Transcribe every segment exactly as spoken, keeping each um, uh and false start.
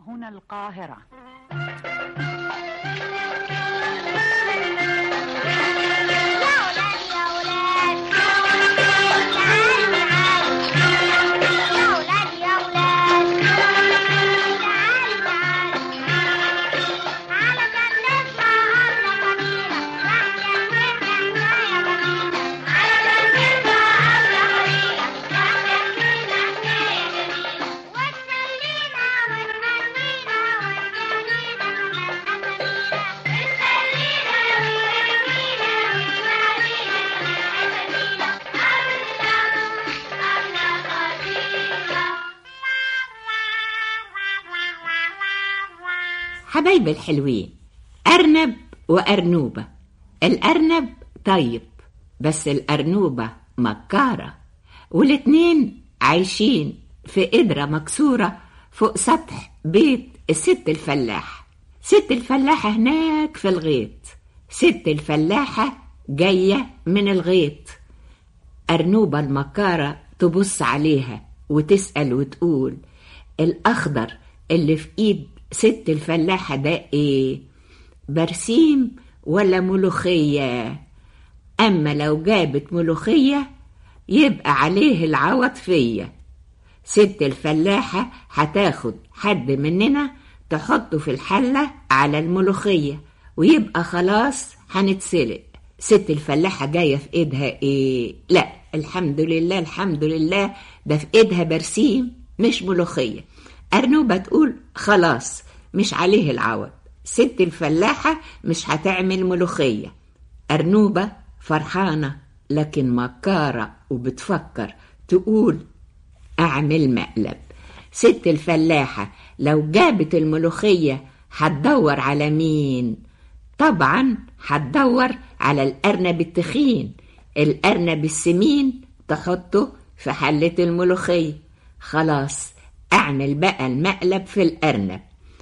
هنا القاهرة. حبايب الحلوين، أرنب وأرنوبة. الأرنب طيب بس الأرنوبة مكارة، والاتنين عايشين في قدرة مكسورة فوق سطح بيت الست الفلاح. ست الفلاحة هناك في الغيط. ست الفلاحة جاية من الغيط. أرنوبة المكارة تبص عليها وتسأل وتقول: الأخضر اللي في إيد ست الفلاحة ده ايه؟ برسيم ولا ملوخية؟ اما لو جابت ملوخية يبقى عليه العوض فيا. ست الفلاحة هتاخد حد مننا تحطه في الحلة على الملوخية ويبقى خلاص هنتسلق. ست الفلاحة جاية في ايدها ايه؟ لا، الحمد لله الحمد لله، ده في ايدها برسيم مش ملوخية. أرنوبة تقول: خلاص مش عليه العوض، ست الفلاحة مش هتعمل ملوخية. أرنوبة فرحانة لكن مكارة وبتفكر، تقول: أعمل مقلب. ست الفلاحة لو جابت الملوخية هتدور على مين؟ طبعا هتدور على الأرنب التخين. الأرنب السمين تحطه في حلة الملوخية. خلاص أعمل بقى المقلب في الأرنب،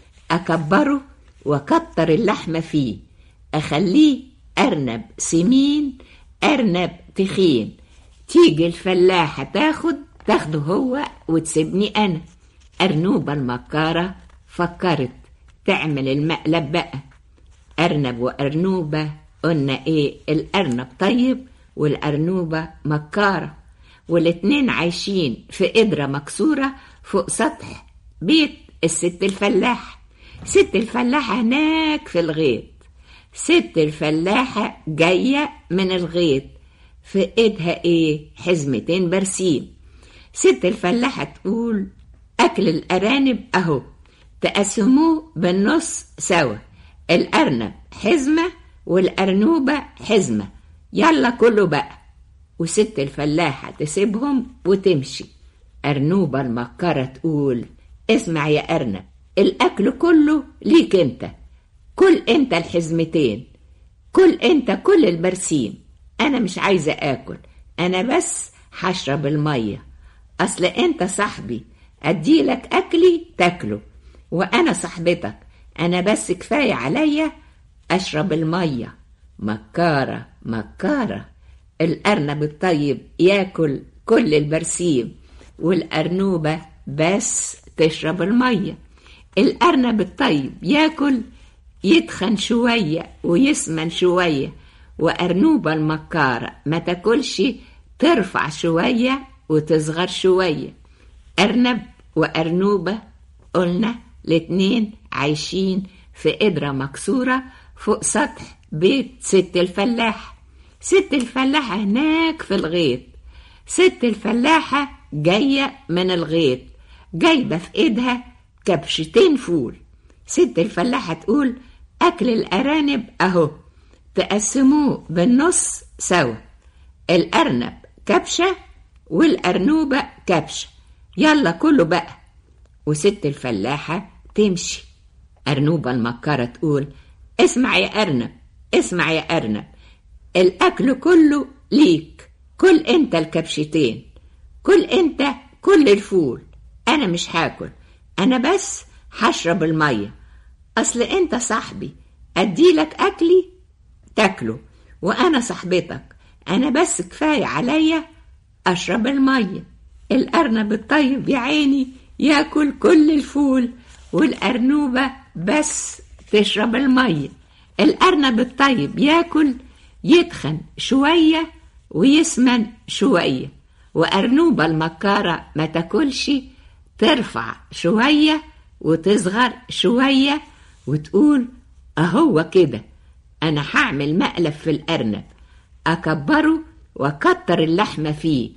أكبره وكتر اللحمة فيه، أخليه أرنب سمين أرنب تخين. تيجي الفلاحة تاخد تاخده هو وتسيبني أنا. أرنوبة المكارة فكرت تعمل المقلب بقى. أرنب وأرنوبة قلنا إيه؟ الأرنب طيب والأرنوبة مكارة، والاتنين عايشين في قدرة مكسورة فوق سطح بيت الست الفلاحة. ست الفلاحة هناك في الغيط. ست الفلاحة جاية من الغيط، في ايدها ايه؟ حزمتين برسيم. ست الفلاحة تقول: أكل الأرانب أهو، تقسموه بالنص سوا، الأرنب حزمة والأرنوبة حزمة، يلا كله بقى. وست الفلاحة تسيبهم وتمشي. أرنوبة المكارة تقول: اسمع يا أرنب، الأكل كله ليك انت، كل انت الحزمتين، كل انت كل البرسيم، أنا مش عايزة آكل، أنا بس هشرب المية. أصل انت صاحبي، أديلك أكلي تاكله، وأنا صاحبتك، أنا بس كفاية عليا أشرب المية. مكارة مكارة. الأرنب الطيب ياكل كل البرسيم، والأرنوبة بس تشرب المية. الأرنب الطيب ياكل يتخن شوية ويسمن شوية، وأرنوبة المكارة ما تاكلش، ترفع شوية وتصغر شوية. أرنب وأرنوبة قلنا الاتنين عايشين في قدرة مكسورة فوق سطح بيت ست الفلاحة. ست الفلاحة هناك في الغيط. ست الفلاحة جاية من الغيط، جايبة في ايدها كبشتين فول. ست الفلاحة تقول: أكل الأرانب أهو، تقسموه بالنص سوا، الأرنب كبشة والأرنوبة كبشة، يلا كله بقى. وست الفلاحة تمشي. أرنوبة المكارة تقول: اسمع يا أرنب، اسمع يا أرنب، الأكل كله ليك، كل انت الكبشتين، كل انت كل الفول، أنا مش هاكل، أنا بس هشرب المية. أصل انت صاحبي، أديلك أكلي تاكله، وأنا صاحبتك، أنا بس كفاية عليا أشرب المية. الأرنب الطيب يا عيني ياكل كل الفول، والأرنوبة بس تشرب المية. الأرنب الطيب ياكل يتخن شوية ويسمن شوية، وأرنوبة المكارة ما تاكلش، ترفع شوية وتصغر شوية وتقول أهو كده أنا هعمل مقلب في الأرنب، أكبره وأكتر اللحمة فيه،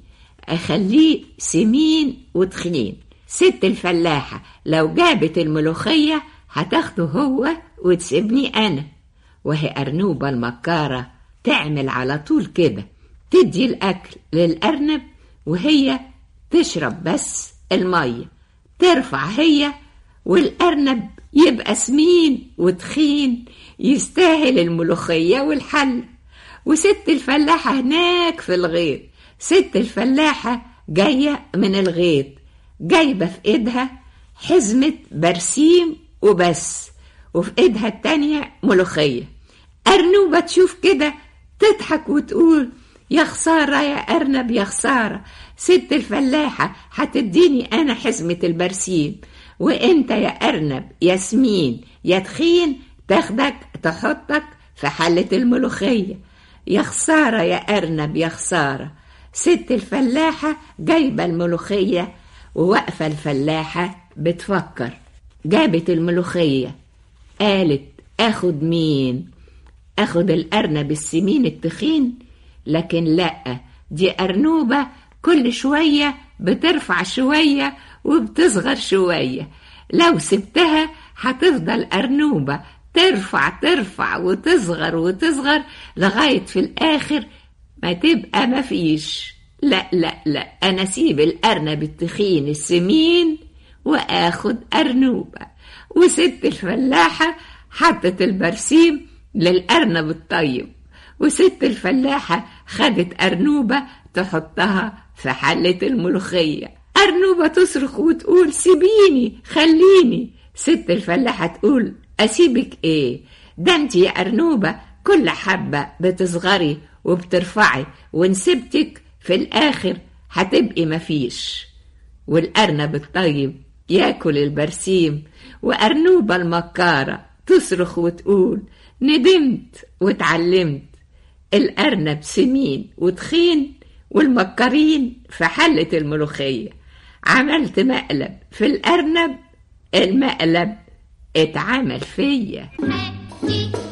أخليه سمين وتخنين. ست الفلاحة لو جابت الملوخية هتاخده هو وتسيبني أنا. وهي أرنوبة المكارة تعمل على طول كده، تدي الأكل للأرنب وهي تشرب بس المية، ترفع هي والأرنب يبقى سمين وتخين يستاهل الملوخية والحل. وست الفلاحة هناك في الغيط، ست الفلاحة جاية من الغيط، جايبة في ايدها حزمة برسيم وبس، وفي ايدها التانية ملوخية. أرنوبة تشوف كده تضحك وتقول يا خسارة يا أرنب يا خسارة، ست الفلاحة هتديني أنا حزمة البرسيم، وإنت يا أرنب يا سمين يا تخين تاخدك تحطك في حلة الملوخية. يا خسارة يا أرنب يا خسارة. ست الفلاحة جايبة الملوخية ووقفة الفلاحة بتفكر. جابت الملوخية قالت أخد مين؟ أخد الأرنب السمين التخين؟ لكن لأ، دي أرنوبة كل شوية بترفع شوية وبتصغر شوية، لو سبتها هتفضل أرنوبة ترفع ترفع وتصغر وتصغر لغاية في الآخر ما تبقى مفيش. لا لا لا، أنا سيب الأرنب التخين السمين وآخد أرنوبة. وست الفلاحة حطت البرسيم للأرنب الطيب، وست الفلاحة خدت أرنوبة تحطها في حلة الملوخية. أرنوبة تصرخ وتقول سيبيني خليني. ست الفلاحة تقول أسيبك إيه؟ ده انت يا أرنوبة كل حبة بتصغري وبترفعي، ونسبتك في الآخر هتبقي مفيش. والأرنب الطيب ياكل البرسيم، وأرنوبة المكارة تصرخ وتقول ندمت واتعلمت، الأرنب سمين وتخين والمكارين في حلة الملوخية. عملت مقلب في الأرنب، المقلب اتعمل فيا.